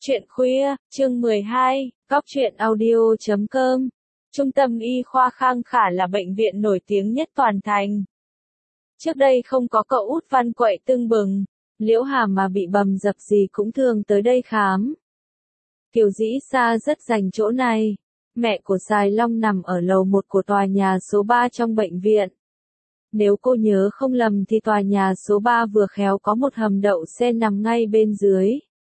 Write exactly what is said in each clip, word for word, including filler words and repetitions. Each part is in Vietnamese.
Chuyện khuya, chương mười hai, Góc truyện audio chấm com. Trung tâm Y khoa Khang Khả là bệnh viện nổi tiếng nhất toàn thành. Trước đây không có cậu út văn quậy tưng bừng, Liễu Hà mà bị bầm dập gì cũng thường tới đây khám. Kiều Dĩ Sa rất dành chỗ này. Mẹ của Sài Long nằm ở lầu một của tòa nhà số ba trong bệnh viện. Nếu cô nhớ không lầm thì tòa nhà số ba vừa khéo có một hầm đậu xe nằm ngay bên dưới.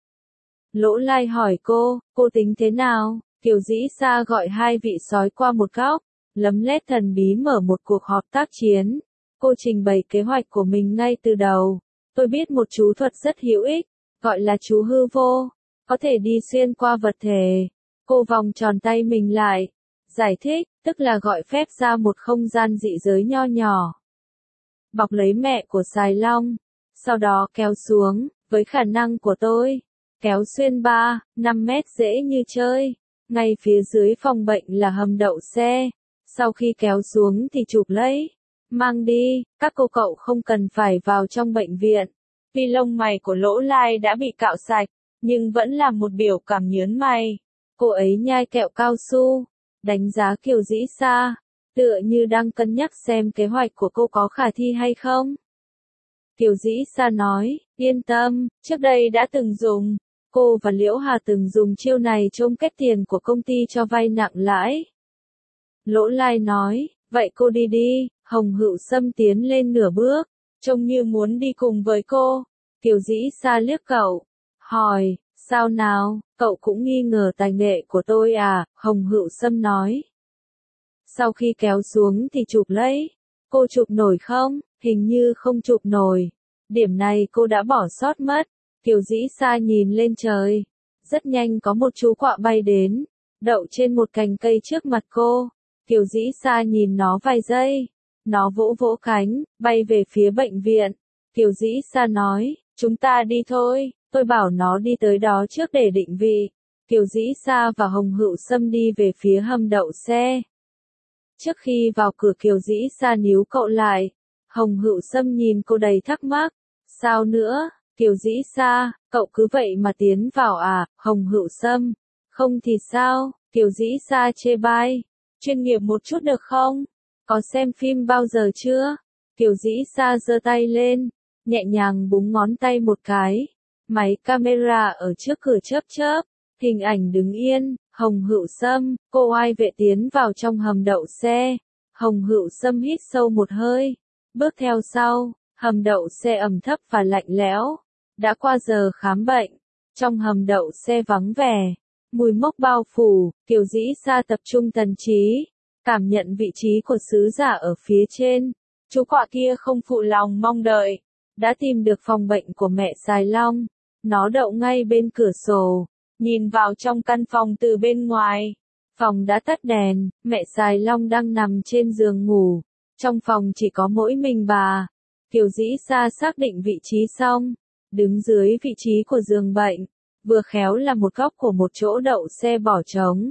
Lỗ Lai hỏi cô, cô tính thế nào? Kiều Dĩ Sa gọi hai vị sói qua một góc, lấm lét thần bí mở một cuộc họp tác chiến. Cô trình bày kế hoạch của mình ngay từ đầu. Tôi biết một chú thuật rất hữu ích, gọi là chú hư vô, có thể đi xuyên qua vật thể. Cô vòng tròn tay mình lại, giải thích, tức là gọi phép ra một không gian dị giới nho nhỏ. Bọc lấy mẹ của Sài Long, sau đó kéo xuống, với khả năng của tôi. Kéo xuyên ba, năm mét dễ như chơi. Ngay phía dưới phòng bệnh là hầm đậu xe. Sau khi kéo xuống thì chụp lấy. Mang đi, các cô cậu không cần phải vào trong bệnh viện. Vì lông mày của Lỗ Lai đã bị cạo sạch, nhưng vẫn là một biểu cảm nhớn mày. Cô ấy nhai kẹo cao su, đánh giá Kiều Dĩ Sa, tựa như đang cân nhắc xem kế hoạch của cô có khả thi hay không. Kiều Dĩ Sa nói, yên tâm, trước đây đã từng dùng. Cô và Liễu Hà từng dùng chiêu này trông kết tiền của công ty cho vay nặng lãi. Lỗ Lai nói, vậy cô đi đi. Hồng Hựu Sâm tiến lên nửa bước, trông như muốn đi cùng với cô. Kiều Dĩ Sa liếc cậu, hỏi, sao nào, cậu cũng nghi ngờ tài nghệ của tôi à? Hồng Hựu Sâm nói. Sau khi kéo xuống thì chụp lấy. Cô chụp nổi không? Hình như không chụp nổi. Điểm này cô đã bỏ sót mất. Kiều Dĩ Sa nhìn lên trời. Rất nhanh có một chú quạ bay đến, đậu trên một cành cây trước mặt cô. Kiều Dĩ Sa nhìn nó vài giây. Nó vỗ vỗ cánh, bay về phía bệnh viện. Kiều Dĩ Sa nói, chúng ta đi thôi, tôi bảo nó đi tới đó trước để định vị. Kiều Dĩ Sa và Hồng Hựu Sâm đi về phía hầm đậu xe. Trước khi vào cửa Kiều Dĩ Sa níu cậu lại. Hồng Hựu Sâm nhìn cô đầy thắc mắc. Sao nữa? Kiều Dĩ Sa, cậu cứ vậy mà tiến vào à? Hồng Hựu Sâm, không thì sao? Kiều Dĩ Sa chê bai, chuyên nghiệp một chút được không? Có xem phim bao giờ chưa? Kiều Dĩ Sa giơ tay lên, nhẹ nhàng búng ngón tay một cái. Máy camera ở trước cửa chớp chớp, hình ảnh đứng yên. Hồng Hựu Sâm, cô oai vệ tiến vào trong hầm đậu xe. Hồng Hựu Sâm hít sâu một hơi, bước theo sau. Hầm đậu xe ẩm thấp và lạnh lẽo. Đã qua giờ khám bệnh, trong hầm đậu xe vắng vẻ, mùi mốc bao phủ. Kiều Dĩ Sa tập trung thần trí, cảm nhận vị trí của sứ giả ở phía trên. Chú quạ kia không phụ lòng mong đợi, đã tìm được phòng bệnh của mẹ Sài Long. Nó đậu ngay bên cửa sổ, nhìn vào trong căn phòng từ bên ngoài. Phòng đã tắt đèn, mẹ Sài Long đang nằm trên giường ngủ. Trong phòng chỉ có mỗi mình bà. Kiều Dĩ Sa xác định vị trí xong, đứng dưới vị trí của giường bệnh, vừa khéo là một góc của một chỗ đậu xe bỏ trống.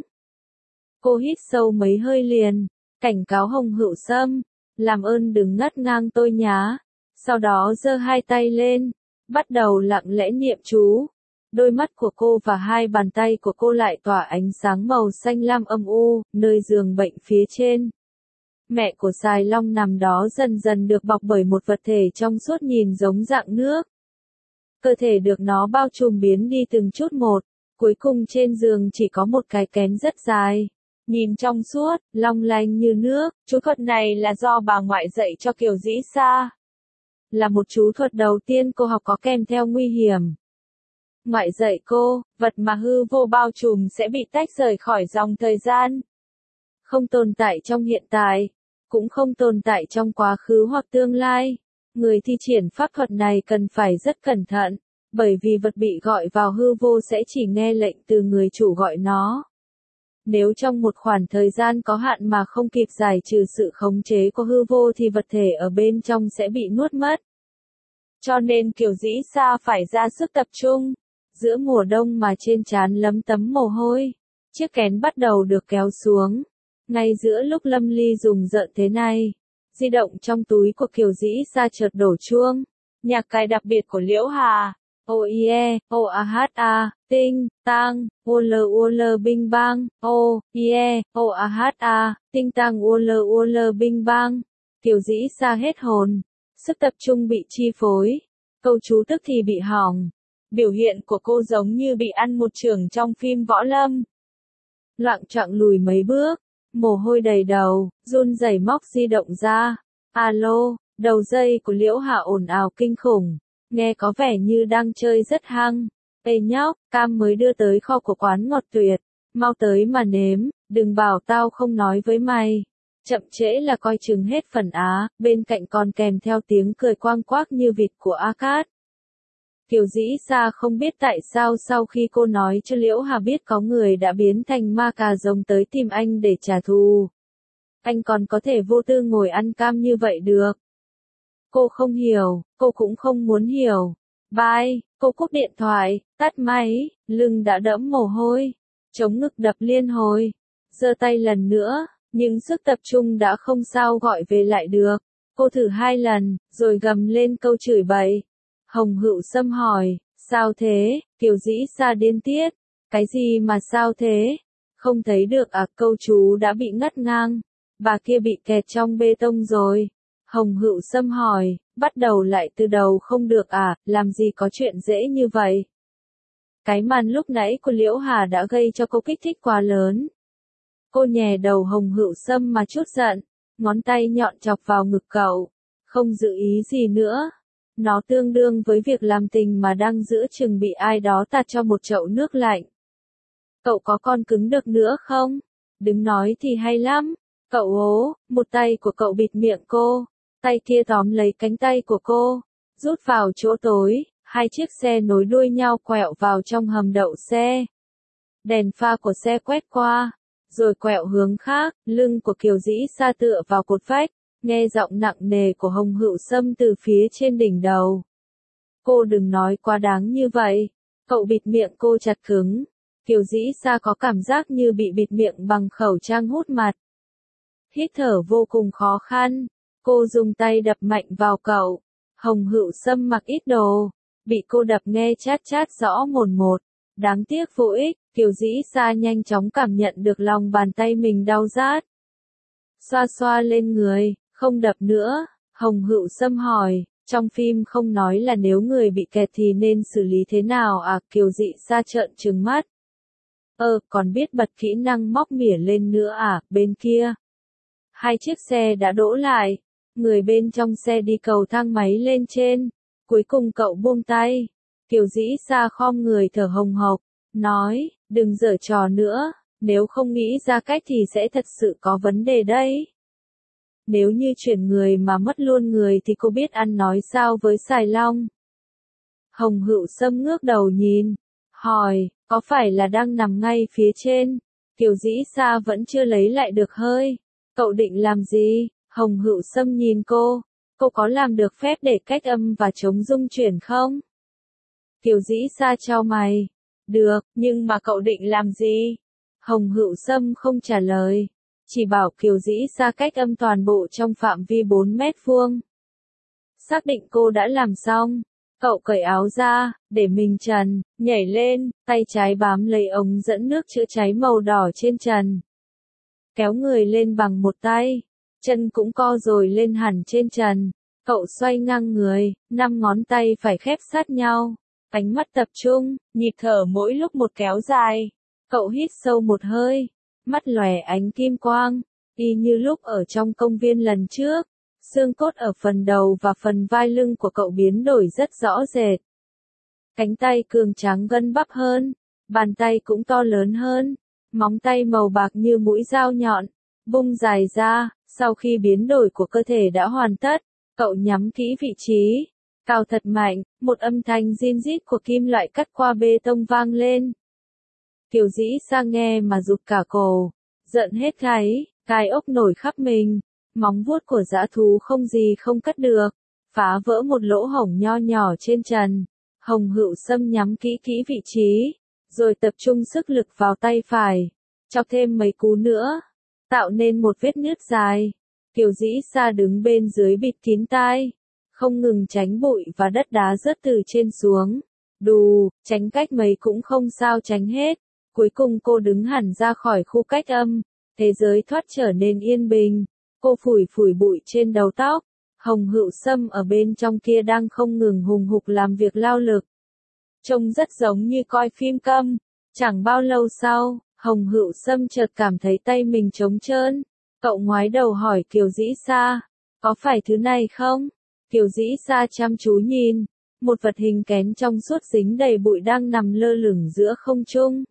Cô hít sâu mấy hơi liền, cảnh cáo Hồng Hựu Sâm, làm ơn đừng ngắt ngang tôi nhá. Sau đó giơ hai tay lên, bắt đầu lặng lẽ niệm chú. Đôi mắt của cô và hai bàn tay của cô lại tỏa ánh sáng màu xanh lam âm u, nơi giường bệnh phía trên. Mẹ của Sài Long nằm đó dần dần được bọc bởi một vật thể trong suốt nhìn giống dạng nước. Cơ thể được nó bao trùm biến đi từng chút một, cuối cùng trên giường chỉ có một cái kén rất dài. Nhìn trong suốt, long lanh như nước. Chú thuật này là do bà ngoại dạy cho Kiều Dĩ Sa. Là một chú thuật đầu tiên cô học có kèm theo nguy hiểm. Ngoại dạy cô, vật mà hư vô bao trùm sẽ bị tách rời khỏi dòng thời gian. Không tồn tại trong hiện tại, cũng không tồn tại trong quá khứ hoặc tương lai. Người thi triển pháp thuật này cần phải rất cẩn thận, bởi vì vật bị gọi vào hư vô sẽ chỉ nghe lệnh từ người chủ gọi nó. Nếu trong một khoảng thời gian có hạn mà không kịp giải trừ sự khống chế của hư vô thì vật thể ở bên trong sẽ bị nuốt mất. Cho nên Kiều Dĩ Sa phải ra sức tập trung. Giữa mùa đông mà trên trán lấm tấm mồ hôi, chiếc kén bắt đầu được kéo xuống. Ngay giữa lúc Lâm Ly dùng rợn thế này, di động trong túi của Kiều Dĩ Sa chợt đổ chuông. Nhạc cài đặc biệt của Liễu Hà. O I E, O A H A, tinh, tang, U L U L bing bang, O, I E, O A H A, tinh tang U L U L bing bang. Kiều Dĩ Sa hết hồn, sức tập trung bị chi phối, câu chú tức thì bị hỏng. Biểu hiện của cô giống như bị ăn một chưởng trong phim võ lâm. Loạng choạng lùi mấy bước, mồ hôi đầy đầu, run rẩy móc di động ra. Alo, đầu dây của Liễu Hà ồn ào kinh khủng, nghe có vẻ như đang chơi rất hăng. Ê nhóc, cam mới đưa tới kho của quán ngọt tuyệt, mau tới mà nếm, đừng bảo tao không nói với mày. Chậm trễ là coi chừng hết phần á, bên cạnh còn kèm theo tiếng cười quang quác như vịt của A Cát. Kiều Dĩ Sa không biết tại sao sau khi cô nói cho Liễu Hà biết có người đã biến thành ma cà rồng tới tìm anh để trả thù, anh còn có thể vô tư ngồi ăn cam như vậy được. Cô không hiểu, cô cũng không muốn hiểu. Bye, cô cúp điện thoại, tắt máy, lưng đã đẫm mồ hôi, chống ngực đập liên hồi, giơ tay lần nữa, nhưng sức tập trung đã không sao gọi về lại được. Cô thử hai lần, rồi gầm lên câu chửi bậy. Hồng Hựu Sâm hỏi, sao thế? Kiều Dĩ Sa điên tiết. Cái gì mà sao thế? Không thấy được à? Câu chú đã bị ngắt ngang. Bà kia bị kẹt trong bê tông rồi. Hồng Hựu Sâm hỏi, bắt đầu lại từ đầu không được à? Làm gì có chuyện dễ như vậy? Cái màn lúc nãy của Liễu Hà đã gây cho cô kích thích quá lớn. Cô nhè đầu Hồng Hựu Sâm mà chút giận, ngón tay nhọn chọc vào ngực cậu. Không dự ý gì nữa. Nó tương đương với việc làm tình mà đang giữa chừng bị ai đó tạt cho một chậu nước lạnh. Cậu có con cứng được nữa không? Đừng nói thì hay lắm. Cậu ố, một tay của cậu bịt miệng cô, tay kia tóm lấy cánh tay của cô, rút vào chỗ tối, hai chiếc xe nối đuôi nhau quẹo vào trong hầm đậu xe. Đèn pha của xe quét qua, rồi quẹo hướng khác, lưng của Kiều Dĩ Sa tựa vào cột vách. Nghe giọng nặng nề của Hồng Hựu Sâm từ phía trên đỉnh đầu. Cô đừng nói quá đáng như vậy. Cậu bịt miệng cô chặt cứng. Kiều Dĩ Sa có cảm giác như bị bịt miệng bằng khẩu trang hút mặt. Hít thở vô cùng khó khăn. Cô dùng tay đập mạnh vào cậu. Hồng Hựu Sâm mặc ít đồ. Bị cô đập nghe chát chát rõ mồn một. Đáng tiếc vô ích. Kiều Dĩ Sa nhanh chóng cảm nhận được lòng bàn tay mình đau rát. Xoa xoa lên người. Không đập nữa, Hồng Hựu Sâm hỏi, trong phim không nói là nếu người bị kẹt thì nên xử lý thế nào à? Kiều Dĩ Sa trợn trừng mắt. Ơ, còn biết bật kỹ năng móc mỉa lên nữa à? Bên kia, hai chiếc xe đã đỗ lại, người bên trong xe đi cầu thang máy lên trên, cuối cùng cậu buông tay. Kiều Dĩ Sa khom người thở hồng hộc, nói, đừng giở trò nữa, nếu không nghĩ ra cách thì sẽ thật sự có vấn đề đấy. Nếu như chuyển người mà mất luôn người thì cô biết ăn nói sao với Sài Long. Hồng Hựu Sâm ngước đầu nhìn, hỏi, có phải là đang nằm ngay phía trên? Kiều Dĩ Sa vẫn chưa lấy lại được hơi. Cậu định làm gì? Hồng Hựu Sâm nhìn cô, cô có làm được phép để cách âm và chống rung chuyển không? Kiều Dĩ Sa chau mày, được, nhưng mà cậu định làm gì? Hồng Hựu Sâm không trả lời. Chỉ bảo Kiều Dĩ Sa cách âm toàn bộ trong phạm vi bốn mét vuông. Xác định cô đã làm xong, cậu cởi áo ra, để mình trần, nhảy lên, tay trái bám lấy ống dẫn nước chữa cháy màu đỏ trên trần. Kéo người lên bằng một tay, chân cũng co rồi lên hẳn trên trần. Cậu xoay ngang người, năm ngón tay phải khép sát nhau, ánh mắt tập trung, nhịp thở mỗi lúc một kéo dài. Cậu hít sâu một hơi. Mắt lòe ánh kim quang, y như lúc ở trong công viên lần trước, xương cốt ở phần đầu và phần vai lưng của cậu biến đổi rất rõ rệt. Cánh tay cường tráng gân bắp hơn, bàn tay cũng to lớn hơn, móng tay màu bạc như mũi dao nhọn, bung dài ra. Sau khi biến đổi của cơ thể đã hoàn tất, cậu nhắm kỹ vị trí, cào thật mạnh, một âm thanh rin rít của kim loại cắt qua bê tông vang lên. Kiều Dĩ Sa nghe mà rụt cả cổ, giận hết gáy, gai ốc nổi khắp mình, móng vuốt của dã thú không gì không cắt được, phá vỡ một lỗ hổng nho nhỏ trên trần. Hồng Hựu Sâm nhắm kỹ kỹ vị trí, rồi tập trung sức lực vào tay phải, chọc thêm mấy cú nữa, tạo nên một vết nứt dài. Kiều Dĩ Sa đứng bên dưới bịt kín tai, không ngừng tránh bụi và đất đá rớt từ trên xuống. Đù, tránh cách mấy cũng không sao tránh hết. Cuối cùng cô đứng hẳn ra khỏi khu cách âm. Thế giới thoát trở nên yên bình. Cô phủi phủi bụi trên đầu tóc. Hồng Hựu Sâm ở bên trong kia đang không ngừng hùng hục làm việc lao lực. Trông rất giống như coi phim câm. Chẳng bao lâu sau, Hồng Hựu Sâm chợt cảm thấy tay mình trống trơn. Cậu ngoái đầu hỏi Kiều Dĩ Sa, có phải thứ này không? Kiều Dĩ Sa chăm chú nhìn, một vật hình kén trong suốt dính đầy bụi đang nằm lơ lửng giữa không trung.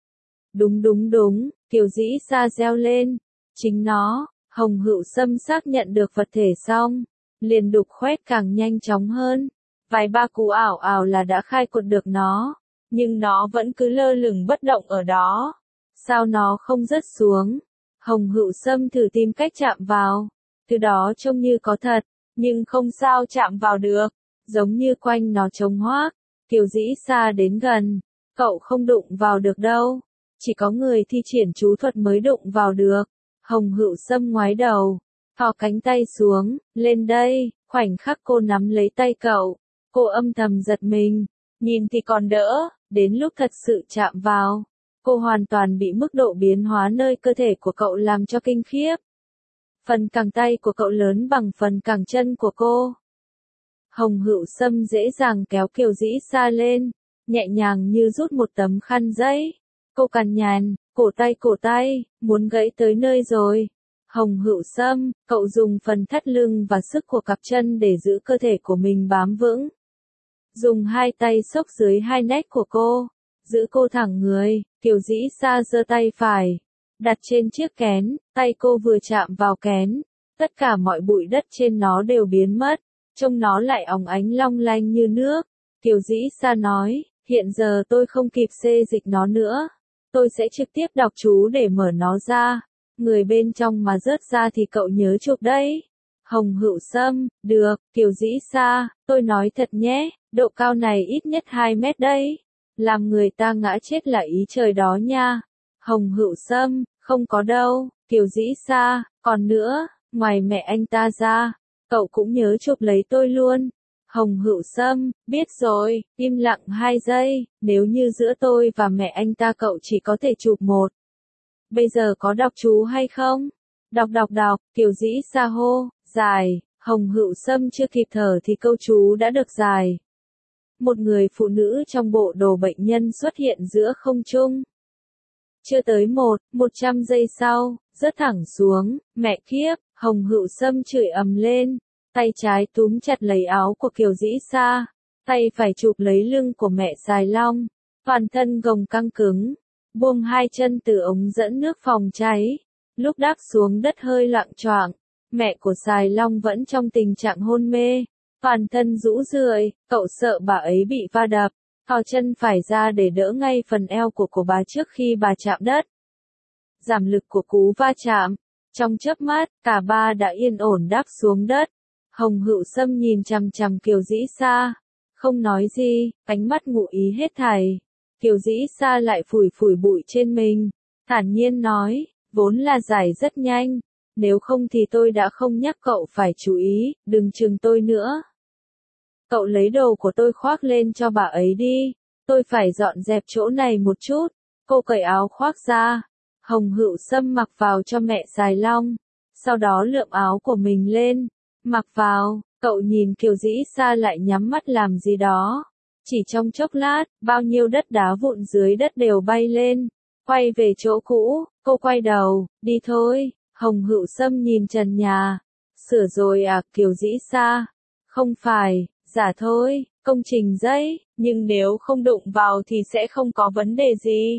Đúng đúng đúng, Kiều Dĩ Sa reo lên, chính nó. Hồng Hựu Sâm xác nhận được vật thể xong, liền đục khoét càng nhanh chóng hơn. Vài ba cú ảo ảo là đã khai quật được nó, nhưng nó vẫn cứ lơ lửng bất động ở đó. Sao nó không rớt xuống? Hồng Hựu Sâm thử tìm cách chạm vào, từ đó trông như có thật, nhưng không sao chạm vào được, giống như quanh nó trống hoác. Kiều Dĩ Sa đến gần, cậu không đụng vào được đâu, chỉ có người thi triển chú thuật mới đụng vào được. Hồng Hựu Sâm ngoái đầu, thò cánh tay xuống, lên đây. Khoảnh khắc cô nắm lấy tay cậu, cô âm thầm giật mình, nhìn thì còn đỡ, đến lúc thật sự chạm vào, cô hoàn toàn bị mức độ biến hóa nơi cơ thể của cậu làm cho kinh khiếp. Phần cẳng tay của cậu lớn bằng phần cẳng chân của cô. Hồng Hựu Sâm dễ dàng kéo Kiều Dĩ Sa lên, nhẹ nhàng như rút một tấm khăn giấy. Cô cằn nhằn, cổ tay cổ tay, muốn gãy tới nơi rồi. Hồng Hựu Sâm, cậu dùng phần thắt lưng và sức của cặp chân để giữ cơ thể của mình bám vững. Dùng hai tay xốc dưới hai nách của cô, giữ cô thẳng người. Kiều Dĩ Sa giơ tay phải, đặt trên chiếc kén, tay cô vừa chạm vào kén, tất cả mọi bụi đất trên nó đều biến mất, trông nó lại óng ánh long lanh như nước. Kiều Dĩ Sa nói, hiện giờ tôi không kịp xê dịch nó nữa, tôi sẽ trực tiếp đọc chú để mở nó ra. Người bên trong mà rớt ra thì cậu nhớ chụp đấy. Hồng Hựu Sâm, được. Kiều Dĩ Sa, tôi nói thật nhé, độ cao này ít nhất hai mét đấy. Làm người ta ngã chết là ý trời đó nha. Hồng Hựu Sâm, không có đâu. Kiều Dĩ Sa, còn nữa, ngoài mẹ anh ta ra, cậu cũng nhớ chụp lấy tôi luôn. Hồng Hựu Sâm, biết rồi. Im lặng hai giây, nếu như giữa tôi và mẹ anh ta cậu chỉ có thể chụp một. Bây giờ có đọc chú hay không? Đọc đọc đọc, Kiều Dĩ Sa hô, dài. Hồng Hựu Sâm chưa kịp thở thì câu chú đã được dài. Một người phụ nữ trong bộ đồ bệnh nhân xuất hiện giữa không trung. Chưa tới một, một trăm giây sau, rớt thẳng xuống. Mẹ kiếp, Hồng Hựu Sâm chửi ầm lên. Tay trái túm chặt lấy áo của Kiều Dĩ Sa, tay phải chụp lấy lưng của mẹ Sài Long, toàn thân gồng căng cứng, buông hai chân từ ống dẫn nước phòng cháy. Lúc đáp xuống đất hơi loạng choạng, mẹ của Sài Long vẫn trong tình trạng hôn mê, toàn thân rũ rượi. Cậu sợ bà ấy bị va đập, thò chân phải ra để đỡ ngay phần eo của của bà trước khi bà chạm đất. Giảm lực của cú va chạm, trong chớp mắt, cả ba đã yên ổn đáp xuống đất. Hồng Hựu Sâm nhìn chằm chằm Kiều Dĩ Sa, không nói gì, ánh mắt ngụ ý hết thảy. Kiều Dĩ Sa lại phủi phủi bụi trên mình, thản nhiên nói, vốn là giải rất nhanh, nếu không thì tôi đã không nhắc cậu phải chú ý, đừng chừng tôi nữa. Cậu lấy đồ của tôi khoác lên cho bà ấy đi, tôi phải dọn dẹp chỗ này một chút. Cô cởi áo khoác ra, Hồng Hựu Sâm mặc vào cho mẹ Sài Long, sau đó lượm áo của mình lên, mặc vào. Cậu nhìn Kiều Dĩ Sa lại nhắm mắt làm gì đó. Chỉ trong chốc lát, bao nhiêu đất đá vụn dưới đất đều bay lên, quay về chỗ cũ. Cô quay đầu, đi thôi. Hồng Hựu Sâm nhìn trần nhà, sửa rồi à? Kiều Dĩ Sa, không phải, giả thôi, công trình giấy, nhưng nếu không đụng vào thì sẽ không có vấn đề gì.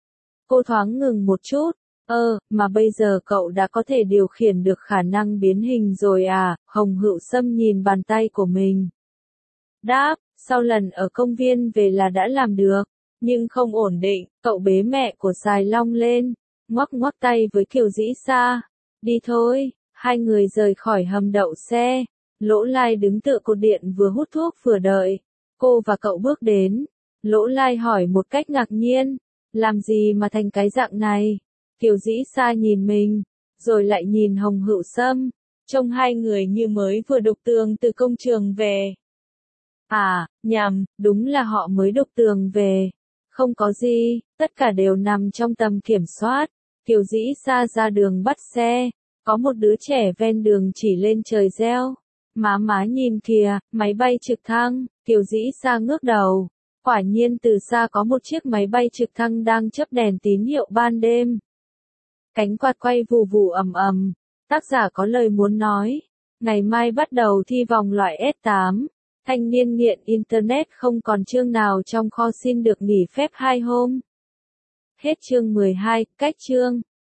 Cô thoáng ngừng một chút, ơ, mà bây giờ cậu đã có thể điều khiển được khả năng biến hình rồi à? Hồng Hựu Sâm nhìn bàn tay của mình. Đáp, sau lần ở công viên về là đã làm được, nhưng không ổn định. Cậu bế mẹ của Sài Long lên, ngoắc ngoắc tay với Kiều Dĩ Sa, đi thôi. Hai người rời khỏi hầm đậu xe. Lỗ Lai đứng tựa cột điện vừa hút thuốc vừa đợi. Cô và cậu bước đến. Lỗ Lai hỏi một cách ngạc nhiên, làm gì mà thành cái dạng này? Kiều Dĩ Sa nhìn mình, rồi lại nhìn Hồng Hựu Sâm, trông hai người như mới vừa đục tường từ công trường về. À, nhầm, đúng là họ mới đục tường về. Không có gì, tất cả đều nằm trong tầm kiểm soát. Kiều Dĩ Sa ra đường bắt xe, có một đứa trẻ ven đường chỉ lên trời reo. Má má nhìn kìa, máy bay trực thăng. Kiều Dĩ Sa ngước đầu. Quả nhiên từ xa có một chiếc máy bay trực thăng đang chớp đèn tín hiệu ban đêm. Cánh quạt quay vù vù ầm ầm. Tác giả có lời muốn nói. Ngày mai bắt đầu thi vòng loại S tám. Thanh niên nghiện Internet không còn chương nào trong kho xin được nghỉ phép hai hôm. Hết chương mười hai, cách chương.